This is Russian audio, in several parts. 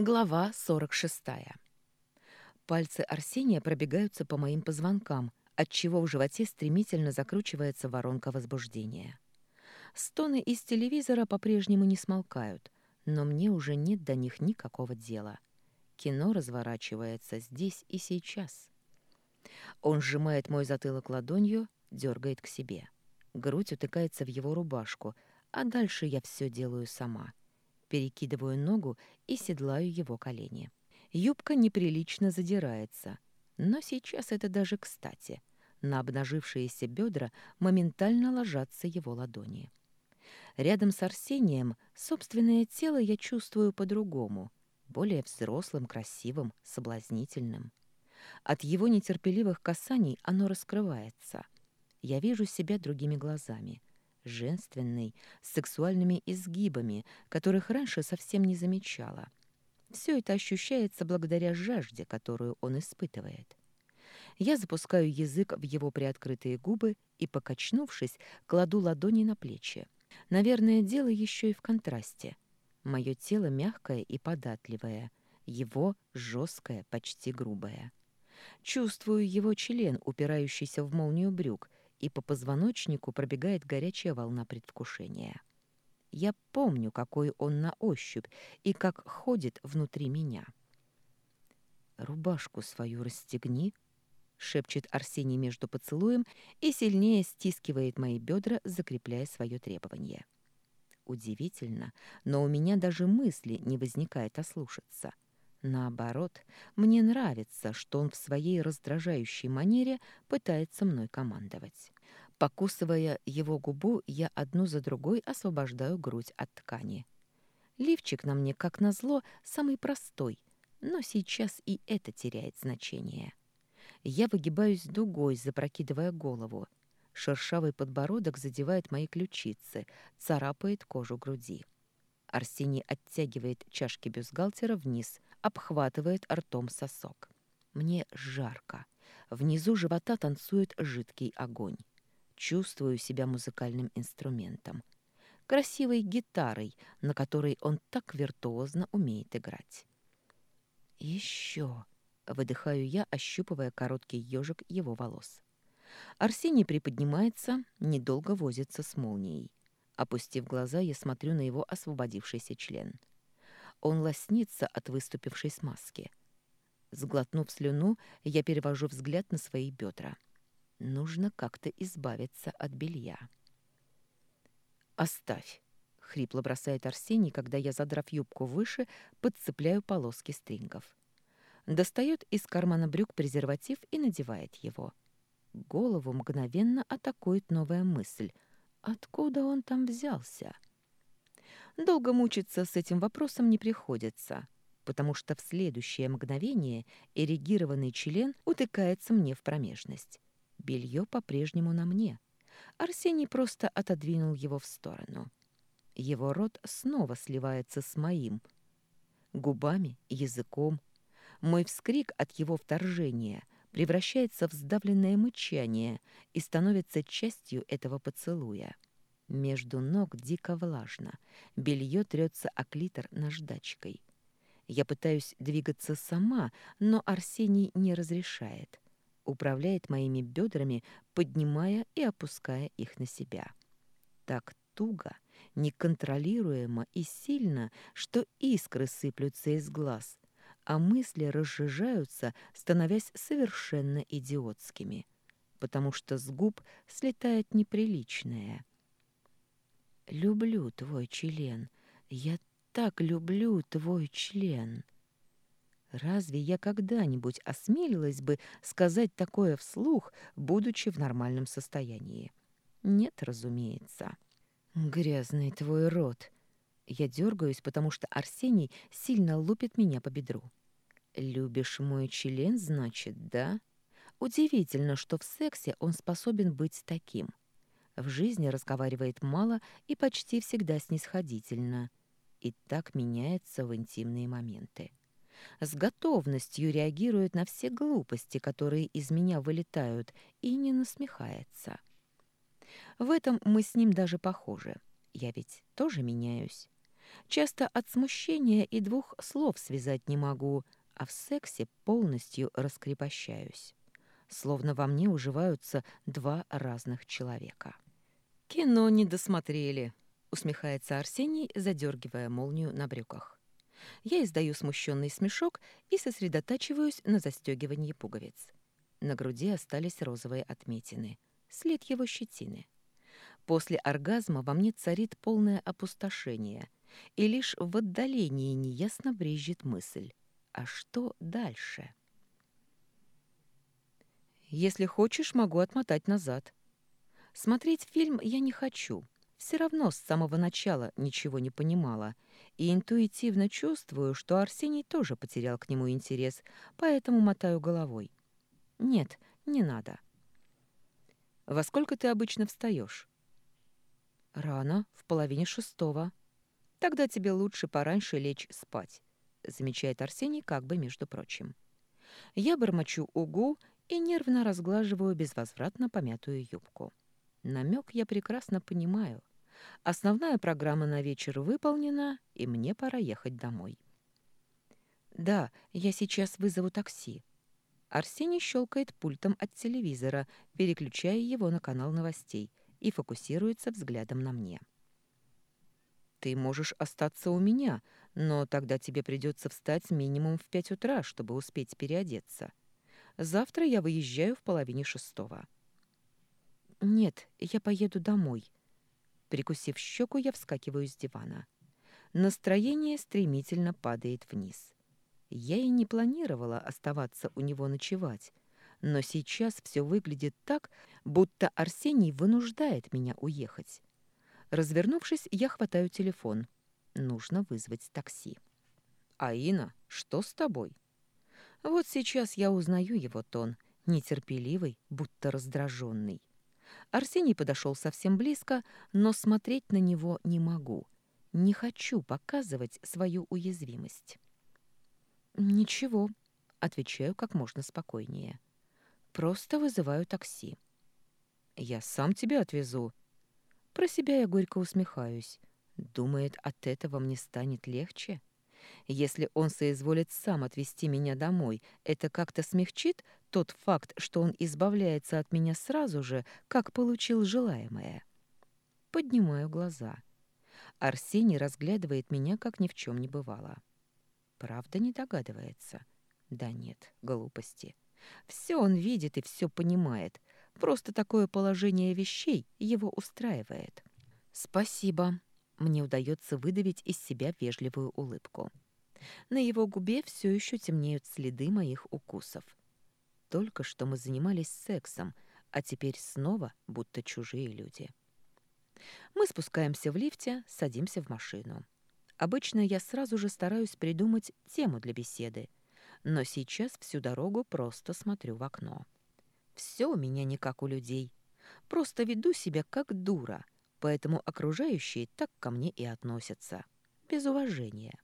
Глава 46. Пальцы Арсения пробегаются по моим позвонкам, отчего в животе стремительно закручивается воронка возбуждения. Стоны из телевизора по-прежнему не смолкают, но мне уже нет до них никакого дела. Кино разворачивается здесь и сейчас. Он сжимает мой затылок ладонью, дергает к себе. Грудь утыкается в его рубашку, а дальше я все делаю сама. Перекидываю ногу и седлаю его колени. Юбка неприлично задирается, но сейчас это даже кстати. На обнажившиеся бедра моментально ложатся его ладони. Рядом с Арсением собственное тело я чувствую по-другому, более взрослым, красивым, соблазнительным. От его нетерпеливых касаний оно раскрывается. Я вижу себя другими глазами, женственной, с сексуальными изгибами, которых раньше совсем не замечала. Все это ощущается благодаря жажде, которую он испытывает. Я запускаю язык в его приоткрытые губы и, покачнувшись, кладу ладони на плечи. Наверное, дело еще и в контрасте. Мое тело мягкое и податливое, его жесткое, почти грубое. Чувствую его член, упирающийся в молнию брюк, и по позвоночнику пробегает горячая волна предвкушения. Я помню, какой он на ощупь и как ходит внутри меня. «Рубашку свою расстегни», — шепчет Арсений между поцелуем и сильнее стискивает мои бедра, закрепляя свое требование. Удивительно, но у меня даже мысли не возникает ослушаться. Наоборот, мне нравится, что он в своей раздражающей манере пытается мной командовать. Покусывая его губу, я одну за другой освобождаю грудь от ткани. Лифчик на мне, как назло, самый простой, но сейчас и это теряет значение. Я выгибаюсь дугой, запрокидывая голову. Шершавый подбородок задевает мои ключицы, царапает кожу груди. Арсений оттягивает чашки бюстгальтера вниз, обхватывает ртом сосок. Мне жарко. Внизу живота танцует жидкий огонь. Чувствую себя музыкальным инструментом. Красивой гитарой, на которой он так виртуозно умеет играть. «Еще!» — выдыхаю я, ощупывая короткий ежик его волос. Арсений приподнимается, недолго возится с молнией. Опустив глаза, я смотрю на его освободившийся член. Он лоснится от выступившей смазки. Сглотнув слюну, я перевожу взгляд на свои бедра. Нужно как-то избавиться от белья. «Оставь!» — хрипло бросает Арсений, когда я, задрав юбку выше, подцепляю полоски стрингов. Достает из кармана брюк презерватив и надевает его. Голову мгновенно атакует новая мысль. Откуда он там взялся? Долго мучиться с этим вопросом не приходится, потому что в следующее мгновение эрегированный член утыкается мне в промежность. Белье по-прежнему на мне. Арсений просто отодвинул его в сторону. Его рот снова сливается с моим. Губами, языком. Мой вскрик от его вторжения превращается в сдавленное мычание и становится частью этого поцелуя. Между ног дико влажно. Белье трется о клитор наждачкой. Я пытаюсь двигаться сама, но Арсений не разрешает. Управляет моими бедрами, поднимая и опуская их на себя. Так туго, неконтролируемо и сильно, что искры сыплются из глаз, а мысли разжижаются, становясь совершенно идиотскими, потому что с губ слетает неприличное. «Люблю твой член. Я так люблю твой член». Разве я когда-нибудь осмелилась бы сказать такое вслух, будучи в нормальном состоянии? Нет, разумеется. «Грязный твой рот». Я дергаюсь, потому что Арсений сильно лупит меня по бедру. «Любишь мой член, значит, да?» Удивительно, что в сексе он способен быть таким. В жизни разговаривает мало и почти всегда снисходительно. И так меняется в интимные моменты. С готовностью реагирует на все глупости, которые из меня вылетают, и не насмехается. В этом мы с ним даже похожи. Я ведь тоже меняюсь. Часто от смущения и двух слов связать не могу, а в сексе полностью раскрепощаюсь. Словно во мне уживаются два разных человека. «Кино не досмотрели», — усмехается Арсений, задергивая молнию на брюках. Я издаю смущенный смешок и сосредотачиваюсь на застегивании пуговиц. На груди остались розовые отметины, след его щетины. После оргазма во мне царит полное опустошение, и лишь в отдалении неясно брезжит мысль. А что дальше? Если хочешь, могу отмотать назад. Смотреть фильм я не хочу. Все равно с самого начала ничего не понимала, и интуитивно чувствую, что Арсений тоже потерял к нему интерес, поэтому мотаю головой. Нет, не надо. Во сколько ты обычно встаешь? Рано, в половине шестого. Тогда тебе лучше пораньше лечь спать, замечает Арсений как бы между прочим. Я бормочу «угу» и нервно разглаживаю безвозвратно помятую юбку. Намек я прекрасно понимаю. Основная программа на вечер выполнена, и мне пора ехать домой. Да, я сейчас вызову такси. Арсений щелкает пультом от телевизора, переключая его на канал новостей, и фокусируется взглядом на мне. Ты можешь остаться у меня, но тогда тебе придется встать минимум в 5 утра, чтобы успеть переодеться. Завтра я выезжаю в половине шестого. Нет, я поеду домой. Прикусив щеку, я вскакиваю с дивана. Настроение стремительно падает вниз. Я и не планировала оставаться у него ночевать, но сейчас все выглядит так, будто Арсений вынуждает меня уехать. Развернувшись, я хватаю телефон. Нужно вызвать такси. «Аина, что с тобой?» Вот сейчас я узнаю его тон, нетерпеливый, будто раздраженный. Арсений подошел совсем близко, но смотреть на него не могу. Не хочу показывать свою уязвимость. «Ничего», — отвечаю как можно спокойнее. «Просто вызываю такси». «Я сам тебя отвезу». Про себя я горько усмехаюсь. Думает, от этого мне станет легче? Если он соизволит сам отвезти меня домой, это как-то смягчит тот факт, что он избавляется от меня сразу же, как получил желаемое. Поднимаю глаза. Арсений разглядывает меня, как ни в чем не бывало. Правда не догадывается? Да нет, глупости. Все он видит и все понимает. Просто такое положение вещей его устраивает. «Спасибо». Мне удается выдавить из себя вежливую улыбку. На его губе все еще темнеют следы моих укусов. Только что мы занимались сексом, а теперь снова будто чужие люди. Мы спускаемся в лифте, садимся в машину. Обычно я сразу же стараюсь придумать тему для беседы, но сейчас всю дорогу просто смотрю в окно. Все у меня не как у людей. Просто веду себя как дура, поэтому окружающие так ко мне и относятся. Без уважения.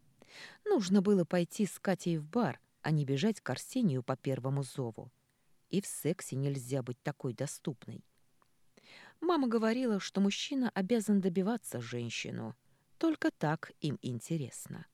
Нужно было пойти с Катей в бар, а не бежать к Арсению по первому зову. И в сексе нельзя быть такой доступной. Мама говорила, что мужчина обязан добиваться женщину. Только так им интересно.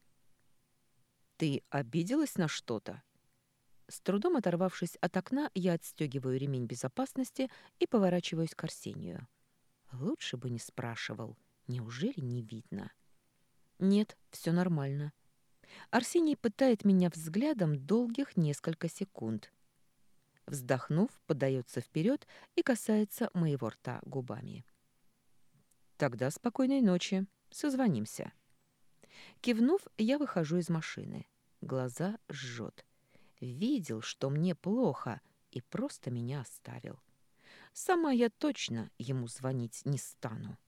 «Ты обиделась на что-то?» С трудом оторвавшись от окна, я отстегиваю ремень безопасности и поворачиваюсь к Арсению. Лучше бы не спрашивал. Неужели не видно? Нет, все нормально. Арсений пытает меня взглядом долгих несколько секунд. Вздохнув, подается вперед и касается моего рта губами. Тогда спокойной ночи. Созвонимся. Кивнув, я выхожу из машины. Глаза жжет. Видел, что мне плохо, и просто меня оставил. Сама я точно ему звонить не стану.